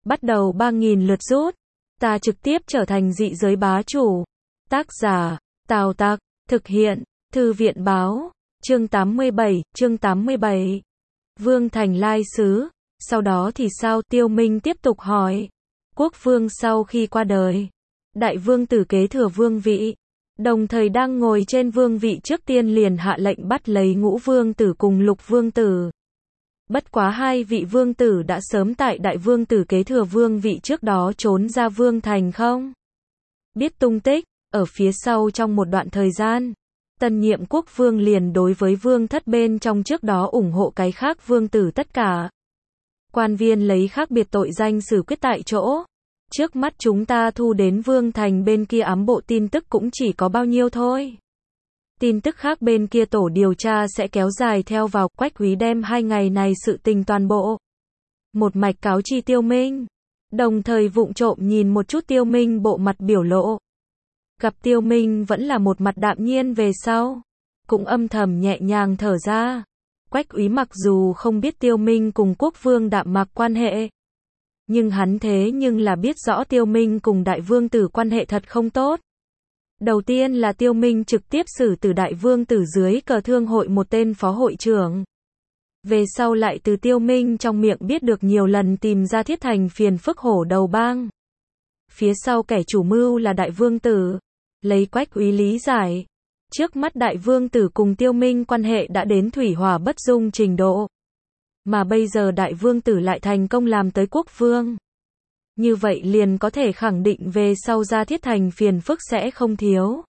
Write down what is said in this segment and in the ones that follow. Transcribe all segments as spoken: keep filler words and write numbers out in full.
bắt đầu ba nghìn lượt rút. Ta trực tiếp trở thành dị giới bá chủ. Tác giả, Tào Tặc, thực hiện, Thư viện báo, chương tám mươi bảy, chương tám mươi bảy. Vương thành lai sứ, sau đó thì sao? Tiêu Minh tiếp tục hỏi. Quốc vương sau khi qua đời, đại vương tử kế thừa vương vị, đồng thời đang ngồi trên vương vị trước tiên liền hạ lệnh bắt lấy ngũ vương tử cùng lục vương tử. Bất quá hai vị vương tử đã sớm tại đại vương tử kế thừa vương vị trước đó trốn ra vương thành không biết tung tích. Ở phía sau trong một đoạn thời gian, tân nhiệm quốc vương liền đối với vương thất bên trong trước đó ủng hộ cái khác vương tử tất cả quan viên lấy khác biệt tội danh xử quyết tại chỗ. Trước mắt chúng ta thu đến vương thành bên kia ám bộ tin tức cũng chỉ có bao nhiêu thôi. Tin tức khác bên kia tổ điều tra sẽ kéo dài theo vào. Quách Quý đem hai ngày này sự tình toàn bộ một mạch cáo chi Tiêu Minh, đồng thời vụng trộm nhìn một chút Tiêu Minh bộ mặt biểu lộ. Gặp Tiêu Minh vẫn là một mặt đạm nhiên về sau, cũng âm thầm nhẹ nhàng thở ra. Quách Úy mặc dù không biết Tiêu Minh cùng quốc vương Đạm Mạc quan hệ, nhưng hắn thế nhưng là biết rõ Tiêu Minh cùng đại vương tử quan hệ thật không tốt. Đầu tiên là Tiêu Minh trực tiếp xử tử đại vương tử dưới cờ thương hội một tên phó hội trưởng. Về sau lại từ Tiêu Minh trong miệng biết được nhiều lần tìm ra Thiết Thành phiền phức hổ đầu bang. Phía sau kẻ chủ mưu là đại vương tử. Lấy Quách Úy lý giải, trước mắt đại vương tử cùng Tiêu Minh quan hệ đã đến thủy hỏa bất dung trình độ. Mà bây giờ đại vương tử lại thành công làm tới quốc vương. Như vậy liền có thể khẳng định về sau ra Thiết Thành phiền phức sẽ không thiếu.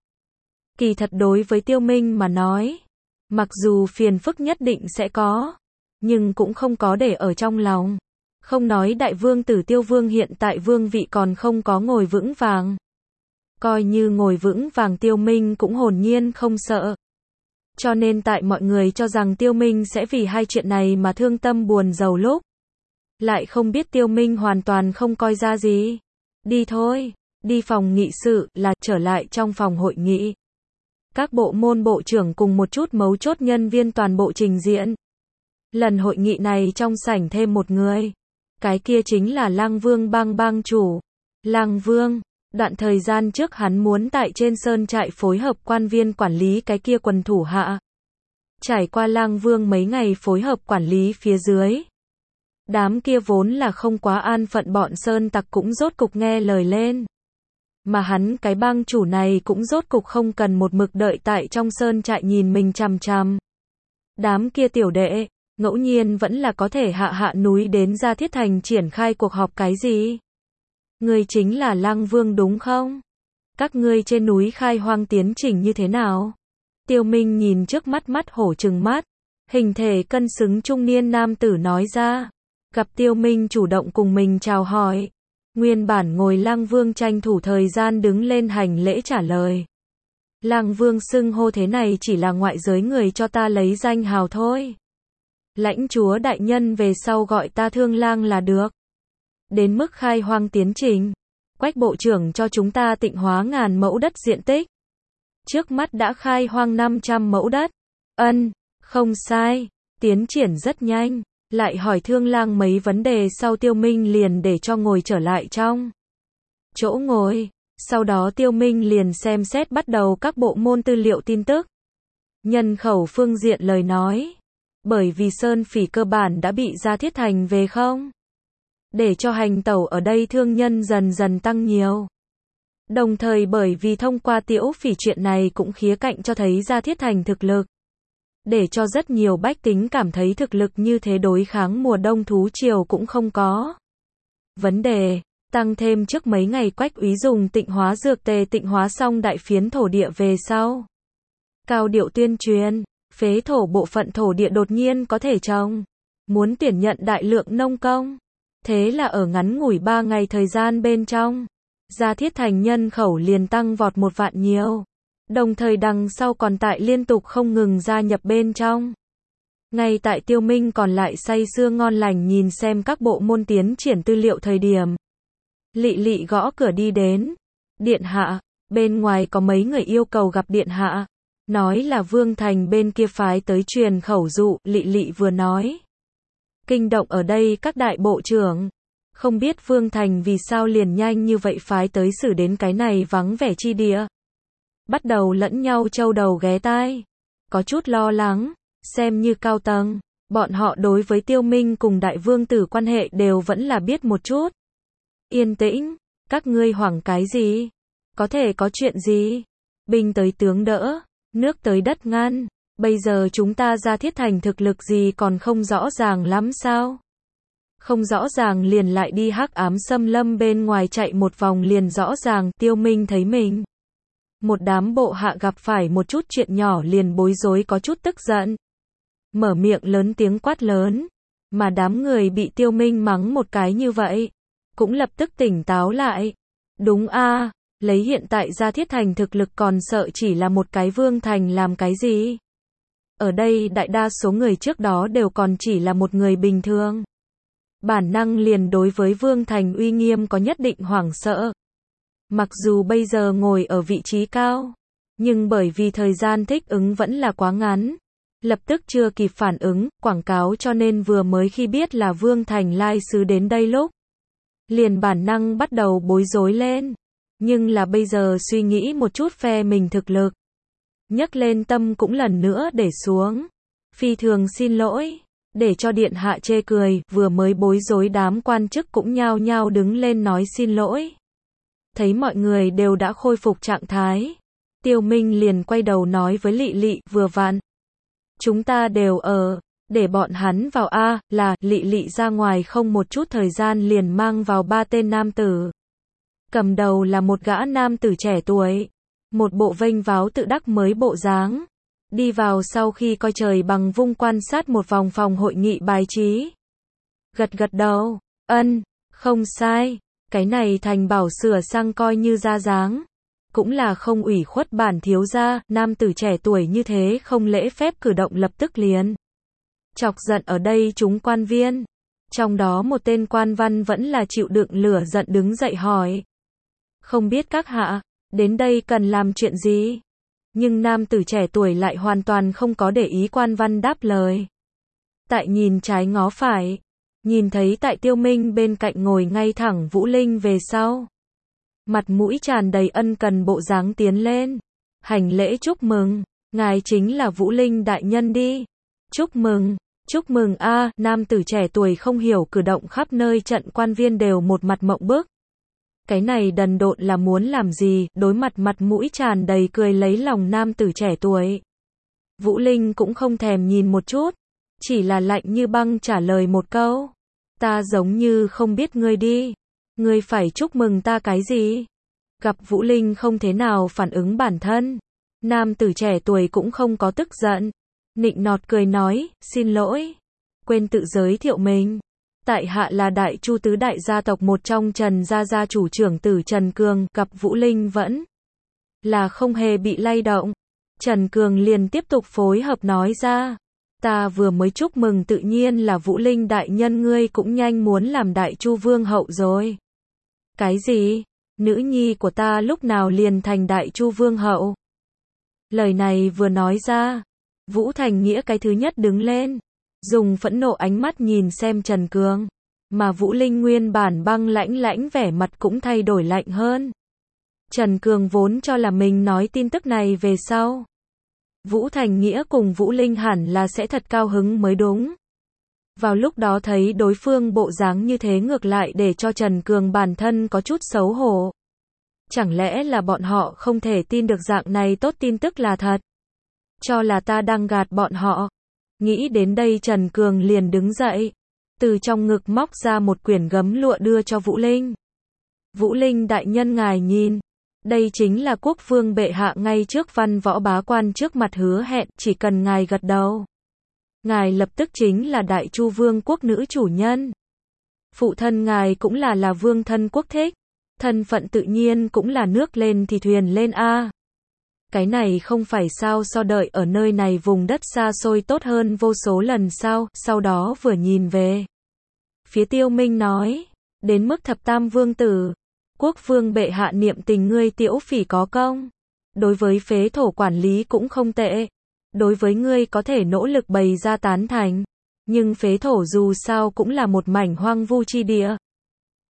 Kỳ thật đối với Tiêu Minh mà nói, mặc dù phiền phức nhất định sẽ có, nhưng cũng không có để ở trong lòng. Không nói đại vương tử Tiêu Vương hiện tại vương vị còn không có ngồi vững vàng. Coi như ngồi vững vàng Tiêu Minh cũng hồn nhiên không sợ. Cho nên tại mọi người cho rằng Tiêu Minh sẽ vì hai chuyện này mà thương tâm buồn rầu lúc, lại không biết Tiêu Minh hoàn toàn không coi ra gì. Đi thôi, đi phòng nghị sự, là trở lại trong phòng hội nghị. Các bộ môn bộ trưởng cùng một chút mấu chốt nhân viên toàn bộ trình diện. Lần hội nghị này trong sảnh thêm một người. Cái kia chính là Lăng Vương bang bang chủ. Lăng Vương, đoạn thời gian trước hắn muốn tại trên sơn trại phối hợp quan viên quản lý cái kia quần thủ hạ. Trải qua Lăng Vương mấy ngày phối hợp quản lý phía dưới, đám kia vốn là không quá an phận bọn sơn tặc cũng rốt cục nghe lời lên. Mà hắn cái bang chủ này cũng rốt cục không cần một mực đợi tại trong sơn trại nhìn mình chằm chằm. Đám kia tiểu đệ, ngẫu nhiên vẫn là có thể hạ hạ núi đến ra Thiết Thành triển khai cuộc họp cái gì. Ngươi chính là Lăng Vương đúng không? Các ngươi trên núi khai hoang tiến trình như thế nào? Tiêu Minh nhìn trước mắt mắt hổ trừng mắt, hình thể cân xứng trung niên nam tử nói ra. Gặp Tiêu Minh chủ động cùng mình chào hỏi, nguyên bản ngồi Lăng Vương tranh thủ thời gian đứng lên hành lễ trả lời. Lăng Vương xưng hô thế này chỉ là ngoại giới người cho ta lấy danh hào thôi. Lãnh chúa đại nhân về sau gọi ta Thương Lang là được. Đến mức khai hoang tiến trình, Quách bộ trưởng cho chúng ta tịnh hóa ngàn mẫu đất diện tích. Trước mắt đã khai hoang năm trăm mẫu đất. Ân, không sai, tiến triển rất nhanh. Lại hỏi Thương Lang mấy vấn đề sau Tiêu Minh liền để cho ngồi trở lại trong chỗ ngồi. Sau đó Tiêu Minh liền xem xét bắt đầu các bộ môn tư liệu tin tức. Nhân khẩu phương diện lời nói, bởi vì Sơn Phỉ cơ bản đã bị ra Thiết Thành về không, để cho hành tẩu ở đây thương nhân dần dần tăng nhiều. Đồng thời bởi vì thông qua Tiễu Phỉ chuyện này cũng khía cạnh cho thấy ra Thiết Thành thực lực. Để cho rất nhiều bách tính cảm thấy thực lực như thế đối kháng mùa đông thú triều cũng không có vấn đề. Tăng thêm trước mấy ngày Quách Úy dùng tịnh hóa dược tề tịnh hóa xong đại phiến thổ địa về sau, cao điệu tuyên truyền, phế thổ bộ phận thổ địa đột nhiên có thể trồng, muốn tuyển nhận đại lượng nông công. Thế là ở ngắn ngủi ba ngày thời gian bên trong, ra Thiết Thành nhân khẩu liền tăng vọt một vạn nhiều. Đồng thời đằng sau còn tại liên tục không ngừng gia nhập bên trong. Ngay tại Tiêu Minh còn lại say sưa ngon lành nhìn xem các bộ môn tiến triển tư liệu thời điểm, Lị Lị gõ cửa đi đến. Điện hạ, bên ngoài có mấy người yêu cầu gặp điện hạ. Nói là Vương Thành bên kia phái tới truyền khẩu dụ. Lị Lị vừa nói, kinh động ở đây các đại bộ trưởng. Không biết Vương Thành vì sao liền nhanh như vậy phái tới xử đến cái này vắng vẻ chi địa. Bắt đầu lẫn nhau châu đầu ghé tai. Có chút lo lắng, xem như cao tầng. Bọn họ đối với Tiêu Minh cùng đại vương tử quan hệ đều vẫn là biết một chút. Yên tĩnh, các ngươi hoảng cái gì? Có thể có chuyện gì? Binh tới tướng đỡ, nước tới đất ngăn. Bây giờ chúng ta ra Thiết Thành thực lực gì còn không rõ ràng lắm sao? Không rõ ràng liền lại đi hắc ám xâm lâm bên ngoài chạy một vòng liền rõ ràng. Tiêu Minh thấy mình. Một đám bộ hạ gặp phải một chút chuyện nhỏ liền bối rối có chút tức giận. Mở miệng lớn tiếng quát lớn. Mà đám người bị Tiêu Minh mắng một cái như vậy. Cũng lập tức tỉnh táo lại. Đúng a, lấy hiện tại ra Thiết Thành thực lực còn sợ chỉ là một cái Vương Thành làm cái gì? Ở đây đại đa số người trước đó đều còn chỉ là một người bình thường. Bản năng liền đối với Vương Thành uy nghiêm có nhất định hoảng sợ. Mặc dù bây giờ ngồi ở vị trí cao, nhưng bởi vì thời gian thích ứng vẫn là quá ngắn. Lập tức chưa kịp phản ứng, quảng cáo cho nên vừa mới khi biết là Vương Thành lai sứ đến đây lúc. Liền bản năng bắt đầu bối rối lên. Nhưng là bây giờ suy nghĩ một chút phe mình thực lực. Nhấc lên tâm cũng lần nữa để xuống. Phi thường xin lỗi. Để cho điện hạ chê cười, vừa mới bối rối đám quan chức cũng nhao nhao đứng lên nói xin lỗi. Thấy mọi người đều đã khôi phục trạng thái. Tiêu Minh liền quay đầu nói với Lị Lị, vừa vặn. Chúng ta đều ở, để bọn hắn vào a, là, Lị Lị ra ngoài không một chút thời gian liền mang vào ba tên nam tử. Cầm đầu là một gã nam tử trẻ tuổi. Một bộ vênh váo tự đắc mới bộ dáng. Đi vào sau khi coi trời bằng vung quan sát một vòng phòng hội nghị bài trí. Gật gật đầu, ân, không sai, cái này thành bảo sửa sang coi như ra dáng. Cũng là không ủy khuất bản thiếu gia, nam tử trẻ tuổi như thế không lễ phép cử động lập tức liền. Chọc giận ở đây chúng quan viên. Trong đó một tên quan văn vẫn là chịu đựng lửa giận đứng dậy hỏi. Không biết các hạ, đến đây cần làm chuyện gì? Nhưng nam tử trẻ tuổi lại hoàn toàn không có để ý quan văn đáp lời. Tại nhìn trái ngó phải, nhìn thấy tại Tiêu Minh bên cạnh ngồi ngay thẳng Vũ Linh về sau. Mặt mũi tràn đầy ân cần bộ dáng tiến lên. Hành lễ chúc mừng, ngài chính là Vũ Linh đại nhân đi. Chúc mừng, chúc mừng a, nam tử trẻ tuổi không hiểu cử động khắp nơi trận quan viên đều một mặt mộng bức. Cái này đần độn là muốn làm gì, đối mặt mặt mũi tràn đầy cười lấy lòng nam tử trẻ tuổi. Vũ Linh cũng không thèm nhìn một chút, chỉ là lạnh như băng trả lời một câu. Ta giống như không biết ngươi đi. Ngươi phải chúc mừng ta cái gì? Gặp Vũ Linh không thế nào phản ứng bản thân. Nam tử trẻ tuổi cũng không có tức giận. Nịnh nọt cười nói, xin lỗi. Quên tự giới thiệu mình. Tại hạ là Đại Chu tứ đại gia tộc một trong Trần gia gia chủ trưởng tử Trần Cường. Gặp Vũ Linh vẫn là không hề bị lay động. Trần Cường liền tiếp tục phối hợp nói ra. Ta vừa mới chúc mừng tự nhiên là Vũ Linh đại nhân ngươi cũng nhanh muốn làm Đại Chu vương hậu rồi. Cái gì? Nữ nhi của ta lúc nào liền thành Đại Chu vương hậu? Lời này vừa nói ra, Vũ Thành Nghĩa cái thứ nhất đứng lên, dùng phẫn nộ ánh mắt nhìn xem Trần Cường, mà Vũ Linh nguyên bản băng lãnh lãnh vẻ mặt cũng thay đổi lạnh hơn. Trần Cường vốn cho là mình nói tin tức này về sau. Vũ Thành Nghĩa cùng Vũ Linh hẳn là sẽ thật cao hứng mới đúng. Vào lúc đó thấy đối phương bộ dáng như thế ngược lại để cho Trần Cường bản thân có chút xấu hổ. Chẳng lẽ là bọn họ không thể tin được dạng này tốt tin tức là thật? Cho là ta đang gạt bọn họ. Nghĩ đến đây Trần Cường liền đứng dậy. Từ trong ngực móc ra một quyển gấm lụa đưa cho Vũ Linh. Vũ Linh đại nhân ngài nhìn. Đây chính là quốc vương bệ hạ ngay trước văn võ bá quan trước mặt hứa hẹn, chỉ cần ngài gật đầu. Ngài lập tức chính là Đại Chu vương quốc nữ chủ nhân. Phụ thân ngài cũng là là vương thân quốc thích. Thân phận tự nhiên cũng là nước lên thì thuyền lên a. Cái này không phải sao so đợi ở nơi này vùng đất xa xôi tốt hơn vô số lần sao, sau đó vừa nhìn về. Phía Tiêu Minh nói, đến mức thập tam vương tử. Quốc vương bệ hạ niệm tình ngươi Tiễu Phỉ có công. Đối với phế thổ quản lý cũng không tệ. Đối với ngươi có thể nỗ lực bày ra tán thành. Nhưng phế thổ dù sao cũng là một mảnh hoang vu chi địa.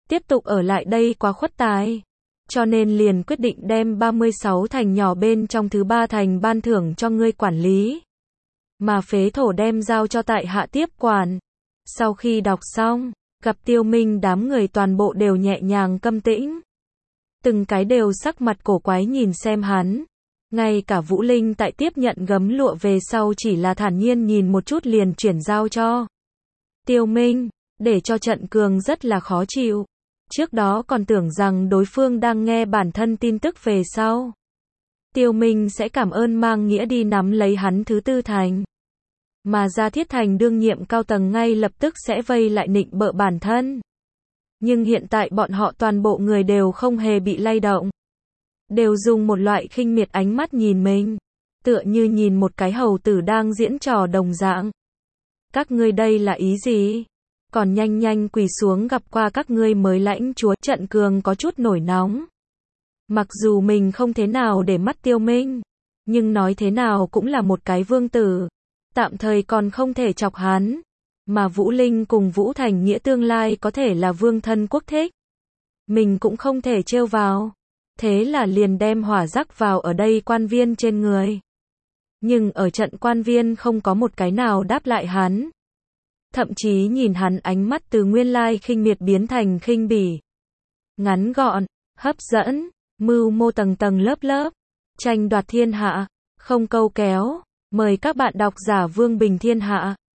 tiếp tục ở lại đây quá khuất tài. Cho nên liền quyết định đem ba mươi sáu thành nhỏ bên trong thứ ba thành ban thưởng cho ngươi quản lý. Mà phế thổ đem giao cho tại hạ tiếp quản. Sau khi đọc xong, gặp Tiêu Minh đám người toàn bộ đều nhẹ nhàng câm tĩnh. Từng cái đều sắc mặt cổ quái nhìn xem hắn. Ngay cả Vũ Linh tại tiếp nhận gấm lụa về sau chỉ là thản nhiên nhìn một chút liền chuyển giao cho Tiêu Minh, để cho Trận Cường rất là khó chịu. Trước đó còn tưởng rằng đối phương đang nghe bản thân tin tức về sau. Tiêu Minh sẽ cảm ơn mang nghĩa đi nắm lấy hắn thứ tư thành. Mà Gia Thiết Thành đương nhiệm cao tầng ngay lập tức sẽ vây lại nịnh bợ bản thân. Nhưng hiện tại bọn họ toàn bộ người đều không hề bị lay động. Đều dùng một loại khinh miệt ánh mắt nhìn mình. Tựa như nhìn một cái hầu tử đang diễn trò đồng dạng. Các ngươi đây là ý gì? Còn nhanh nhanh quỳ xuống gặp qua các ngươi mới lãnh chúa. Trận Cường có chút nổi nóng. Mặc dù mình không thế nào để mắt Tiêu Minh. Nhưng nói thế nào cũng là một cái vương tử. Tạm thời còn không thể chọc hắn. Mà Vũ Linh cùng Vũ Thành Nghĩa tương lai có thể là vương thân quốc thích. Mình cũng không thể trêu vào. Thế là liền đem hỏa rắc vào ở đây quan viên trên người. Nhưng ở trận quan viên không có một cái nào đáp lại hắn. Thậm chí nhìn hắn ánh mắt từ nguyên lai khinh miệt biến thành khinh bỉ. Ngắn gọn, hấp dẫn, mưu mô tầng tầng lớp lớp. Tranh đoạt thiên hạ, không câu kéo. Mời các bạn đọc giả Vương Bình Thiên Hạ.